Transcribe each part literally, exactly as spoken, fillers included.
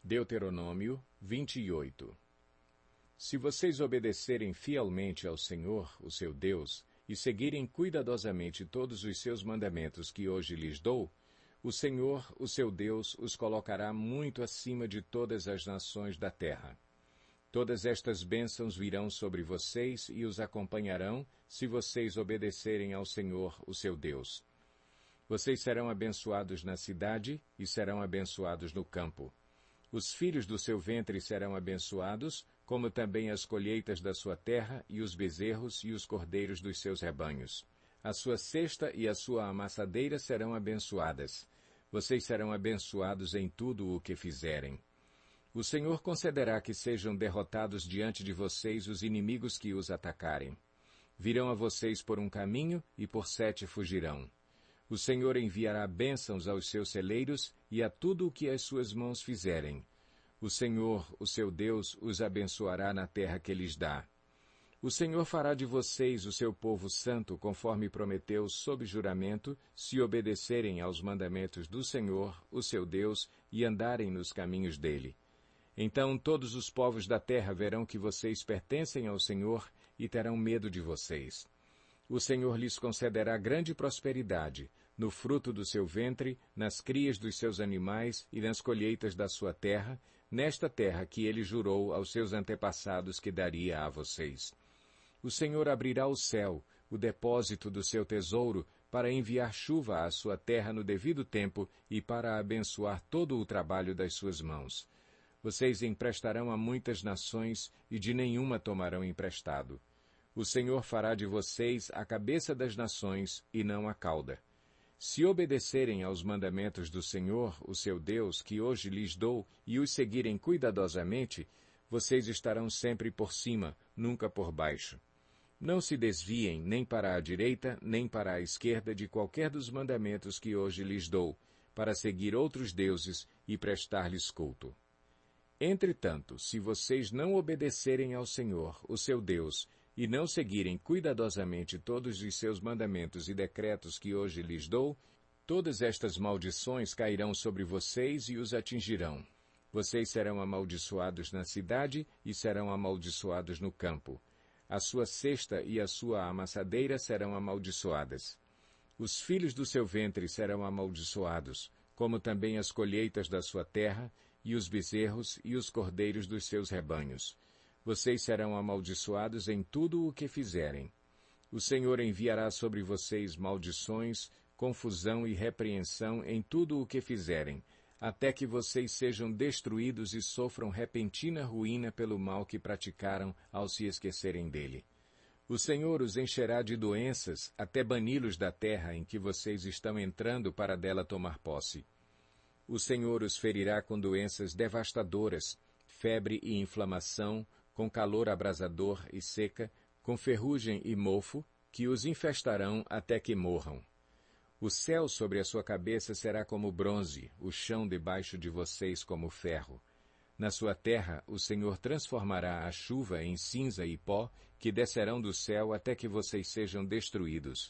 Deuteronômio vinte e oito. Se vocês obedecerem fielmente ao Senhor, o seu Deus, e seguirem cuidadosamente todos os seus mandamentos que hoje lhes dou, o Senhor, o seu Deus, os colocará muito acima de todas as nações da terra. Todas estas bênçãos virão sobre vocês e os acompanharão, se vocês obedecerem ao Senhor, o seu Deus. Vocês serão abençoados na cidade e serão abençoados no campo. Os filhos do seu ventre serão abençoados, como também as colheitas da sua terra e os bezerros e os cordeiros dos seus rebanhos. A sua cesta e a sua amassadeira serão abençoadas. Vocês serão abençoados em tudo o que fizerem. O Senhor concederá que sejam derrotados diante de vocês os inimigos que os atacarem. Virão a vocês por um caminho e por sete fugirão. O Senhor enviará bênçãos aos seus celeiros e a tudo o que as suas mãos fizerem. O Senhor, o seu Deus, os abençoará na terra que lhes dá. O Senhor fará de vocês o seu povo santo, conforme prometeu sob juramento, se obedecerem aos mandamentos do Senhor, o seu Deus, e andarem nos caminhos dele. Então todos os povos da terra verão que vocês pertencem ao Senhor e terão medo de vocês. O Senhor lhes concederá grande prosperidade, no fruto do seu ventre, nas crias dos seus animais e nas colheitas da sua terra, nesta terra que ele jurou aos seus antepassados que daria a vocês. O Senhor abrirá o céu, o depósito do seu tesouro, para enviar chuva à sua terra no devido tempo e para abençoar todo o trabalho das suas mãos. Vocês emprestarão a muitas nações e de nenhuma tomarão emprestado. O Senhor fará de vocês a cabeça das nações e não a cauda. Se obedecerem aos mandamentos do Senhor, o seu Deus, que hoje lhes dou, e os seguirem cuidadosamente, vocês estarão sempre por cima, nunca por baixo. Não se desviem nem para a direita, nem para a esquerda de qualquer dos mandamentos que hoje lhes dou, para seguir outros deuses e prestar-lhes culto. Entretanto, se vocês não obedecerem ao Senhor, o seu Deus, e não seguirem cuidadosamente todos os seus mandamentos e decretos que hoje lhes dou, todas estas maldições cairão sobre vocês e os atingirão. Vocês serão amaldiçoados na cidade e serão amaldiçoados no campo. A sua cesta e a sua amassadeira serão amaldiçoadas. Os filhos do seu ventre serão amaldiçoados, como também as colheitas da sua terra, e os bezerros e os cordeiros dos seus rebanhos. Vocês serão amaldiçoados em tudo o que fizerem. O Senhor enviará sobre vocês maldições, confusão e repreensão em tudo o que fizerem, até que vocês sejam destruídos e sofram repentina ruína pelo mal que praticaram ao se esquecerem dele. O Senhor os encherá de doenças até bani-los da terra em que vocês estão entrando para dela tomar posse. O Senhor os ferirá com doenças devastadoras, febre e inflamação, com calor abrasador e seca, com ferrugem e mofo, que os infestarão até que morram. O céu sobre a sua cabeça será como bronze, o chão debaixo de vocês como ferro. Na sua terra o Senhor transformará a chuva em cinza e pó, que descerão do céu até que vocês sejam destruídos.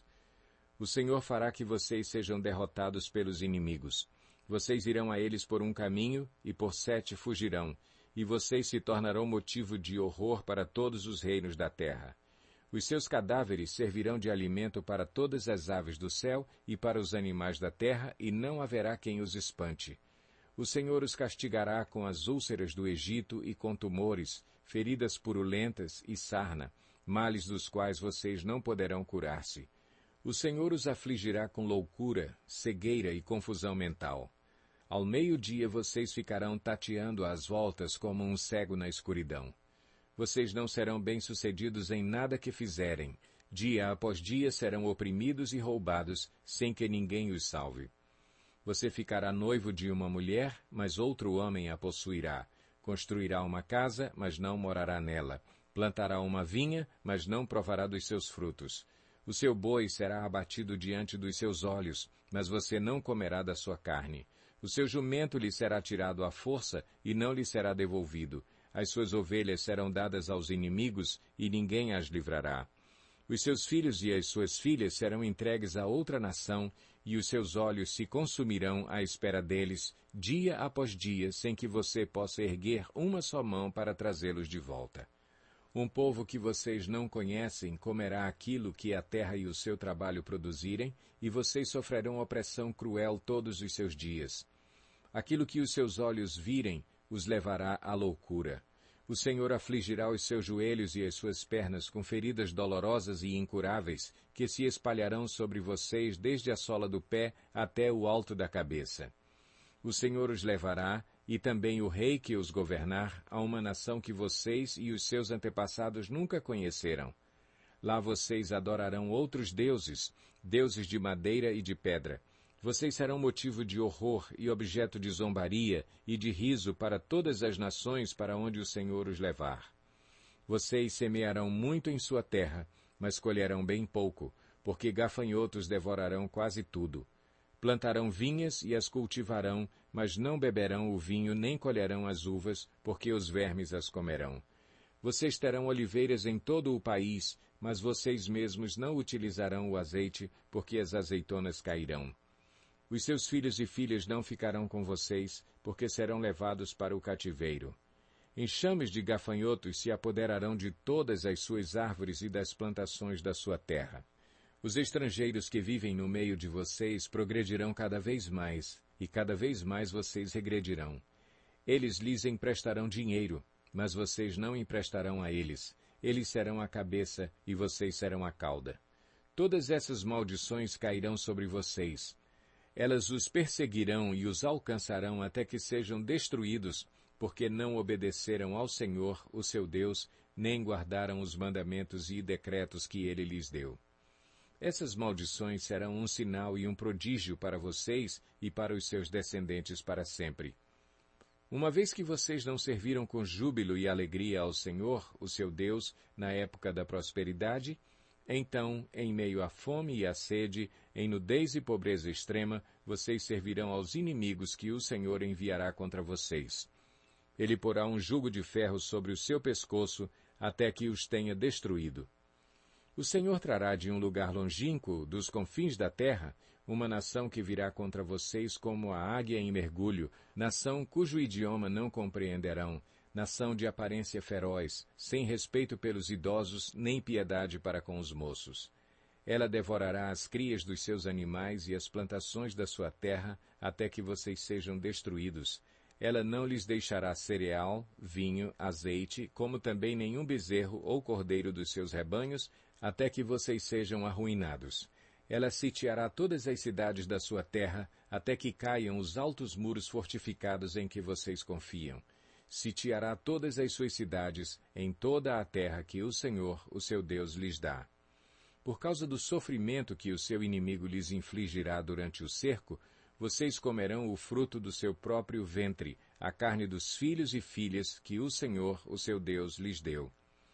O Senhor fará que vocês sejam derrotados pelos inimigos. Vocês irão a eles por um caminho, e por sete fugirão, e vocês se tornarão motivo de horror para todos os reinos da terra. Os seus cadáveres servirão de alimento para todas as aves do céu e para os animais da terra, e não haverá quem os espante. O Senhor os castigará com as úlceras do Egito e com tumores, feridas purulentas e sarna, males dos quais vocês não poderão curar-se. O Senhor os afligirá com loucura, cegueira e confusão mental. Ao meio-dia vocês ficarão tateando às voltas como um cego na escuridão. Vocês não serão bem-sucedidos em nada que fizerem. Dia após dia serão oprimidos e roubados, sem que ninguém os salve. Você ficará noivo de uma mulher, mas outro homem a possuirá. Construirá uma casa, mas não morará nela. Plantará uma vinha, mas não provará dos seus frutos. O seu boi será abatido diante dos seus olhos, mas você não comerá da sua carne. O seu jumento lhe será tirado à força e não lhe será devolvido. As suas ovelhas serão dadas aos inimigos e ninguém as livrará. Os seus filhos e as suas filhas serão entregues a outra nação e os seus olhos se consumirão à espera deles, dia após dia, sem que você possa erguer uma só mão para trazê-los de volta. Um povo que vocês não conhecem comerá aquilo que a terra e o seu trabalho produzirem, e vocês sofrerão opressão cruel todos os seus dias. Aquilo que os seus olhos virem os levará à loucura. O Senhor afligirá os seus joelhos e as suas pernas com feridas dolorosas e incuráveis, que se espalharão sobre vocês desde a sola do pé até o alto da cabeça. O Senhor os levará, e também o rei que os governar, a uma nação que vocês e os seus antepassados nunca conheceram. Lá vocês adorarão outros deuses, deuses de madeira e de pedra. Vocês serão motivo de horror e objeto de zombaria e de riso para todas as nações para onde o Senhor os levar. Vocês semearão muito em sua terra, mas colherão bem pouco, porque gafanhotos devorarão quase tudo. Plantarão vinhas e as cultivarão, mas não beberão o vinho nem colherão as uvas, porque os vermes as comerão. Vocês terão oliveiras em todo o país, mas vocês mesmos não utilizarão o azeite, porque as azeitonas cairão. Os seus filhos e filhas não ficarão com vocês, porque serão levados para o cativeiro. Enxames de gafanhotos se apoderarão de todas as suas árvores e das plantações da sua terra. Os estrangeiros que vivem no meio de vocês progredirão cada vez mais, e cada vez mais vocês regredirão. Eles lhes emprestarão dinheiro, mas vocês não emprestarão a eles. Eles serão a cabeça e vocês serão a cauda. Todas essas maldições cairão sobre vocês. Elas os perseguirão e os alcançarão até que sejam destruídos, porque não obedeceram ao Senhor, o seu Deus, nem guardaram os mandamentos e decretos que ele lhes deu. Essas maldições serão um sinal e um prodígio para vocês e para os seus descendentes para sempre. Uma vez que vocês não serviram com júbilo e alegria ao Senhor, o seu Deus, na época da prosperidade, então, em meio à fome e à sede, em nudez e pobreza extrema, vocês servirão aos inimigos que o Senhor enviará contra vocês. Ele porá um jugo de ferro sobre o seu pescoço, até que os tenha destruído. O Senhor trará de um lugar longínquo, dos confins da terra, uma nação que virá contra vocês como a águia em mergulho, nação cujo idioma não compreenderão, nação de aparência feroz, sem respeito pelos idosos, nem piedade para com os moços. Ela devorará as crias dos seus animais e as plantações da sua terra, até que vocês sejam destruídos. Ela não lhes deixará cereal, vinho, azeite, como também nenhum bezerro ou cordeiro dos seus rebanhos, até que vocês sejam arruinados. Ela sitiará todas as cidades da sua terra, até que caiam os altos muros fortificados em que vocês confiam. Sitiará todas as suas cidades, em toda a terra que o Senhor, o seu Deus, lhes dá. Por causa do sofrimento que o seu inimigo lhes infligirá durante o cerco, vocês comerão o fruto do seu próprio ventre, a carne dos filhos e filhas que o Senhor, o seu Deus, lhes deu.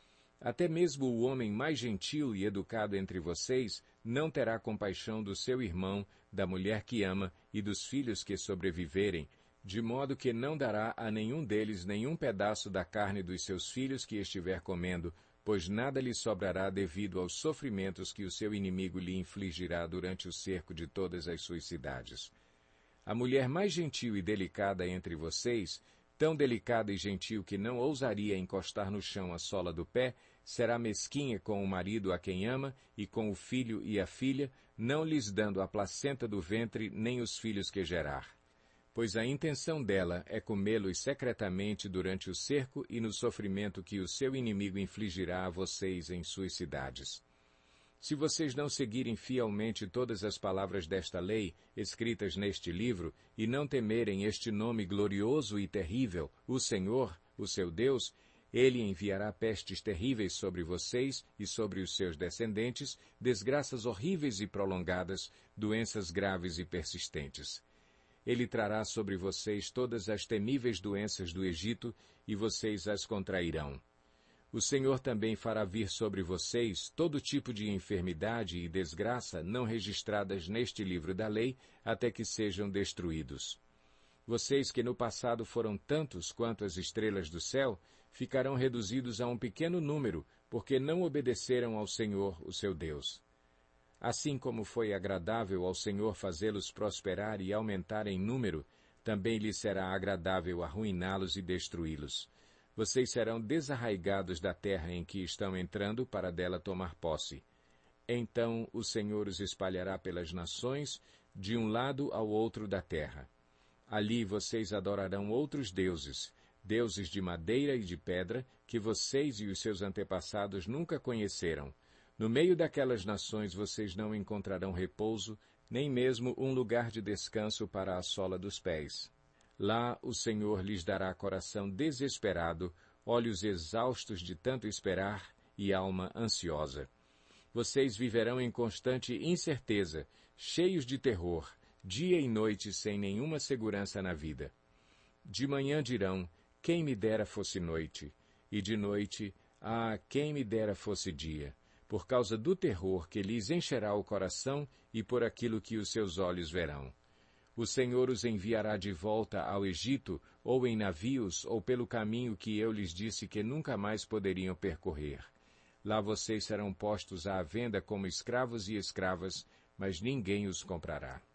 Até mesmo o homem mais gentil e educado entre vocês não terá compaixão do seu irmão, da mulher que ama e dos filhos que sobreviverem, de modo que não dará a nenhum deles nenhum pedaço da carne dos seus filhos que estiver comendo, pois nada lhe sobrará devido aos sofrimentos que o seu inimigo lhe infligirá durante o cerco de todas as suas cidades. A mulher mais gentil e delicada entre vocês, tão delicada e gentil que não ousaria encostar no chão a sola do pé, será mesquinha com o marido a quem ama e com o filho e a filha, não lhes dando a placenta do ventre nem os filhos que gerar. Pois a intenção dela é comê-los secretamente durante o cerco e no sofrimento que o seu inimigo infligirá a vocês em suas cidades. Se vocês não seguirem fielmente todas as palavras desta lei, escritas neste livro, e não temerem este nome glorioso e terrível, o Senhor, o seu Deus, ele enviará pestes terríveis sobre vocês e sobre os seus descendentes, desgraças horríveis e prolongadas, doenças graves e persistentes. Ele trará sobre vocês todas as temíveis doenças do Egito, e vocês as contrairão. O Senhor também fará vir sobre vocês todo tipo de enfermidade e desgraça não registradas neste livro da lei, até que sejam destruídos. Vocês que no passado foram tantos quanto as estrelas do céu, ficarão reduzidos a um pequeno número, porque não obedeceram ao Senhor, o seu Deus. Assim como foi agradável ao Senhor fazê-los prosperar e aumentar em número, também lhe será agradável arruiná-los e destruí-los. Vocês serão desarraigados da terra em que estão entrando para dela tomar posse. Então o Senhor os espalhará pelas nações, de um lado ao outro da terra. Ali vocês adorarão outros deuses, deuses de madeira e de pedra, que vocês e os seus antepassados nunca conheceram. No meio daquelas nações vocês não encontrarão repouso, nem mesmo um lugar de descanso para a sola dos pés. Lá o Senhor lhes dará coração desesperado, olhos exaustos de tanto esperar e alma ansiosa. Vocês viverão em constante incerteza, cheios de terror, dia e noite sem nenhuma segurança na vida. De manhã dirão, quem me dera fosse noite, e de noite, ah, quem me dera fosse dia, por causa do terror que lhes encherá o coração e por aquilo que os seus olhos verão. O Senhor os enviará de volta ao Egito, ou em navios, ou pelo caminho que eu lhes disse que nunca mais poderiam percorrer. Lá vocês serão postos à venda como escravos e escravas, mas ninguém os comprará.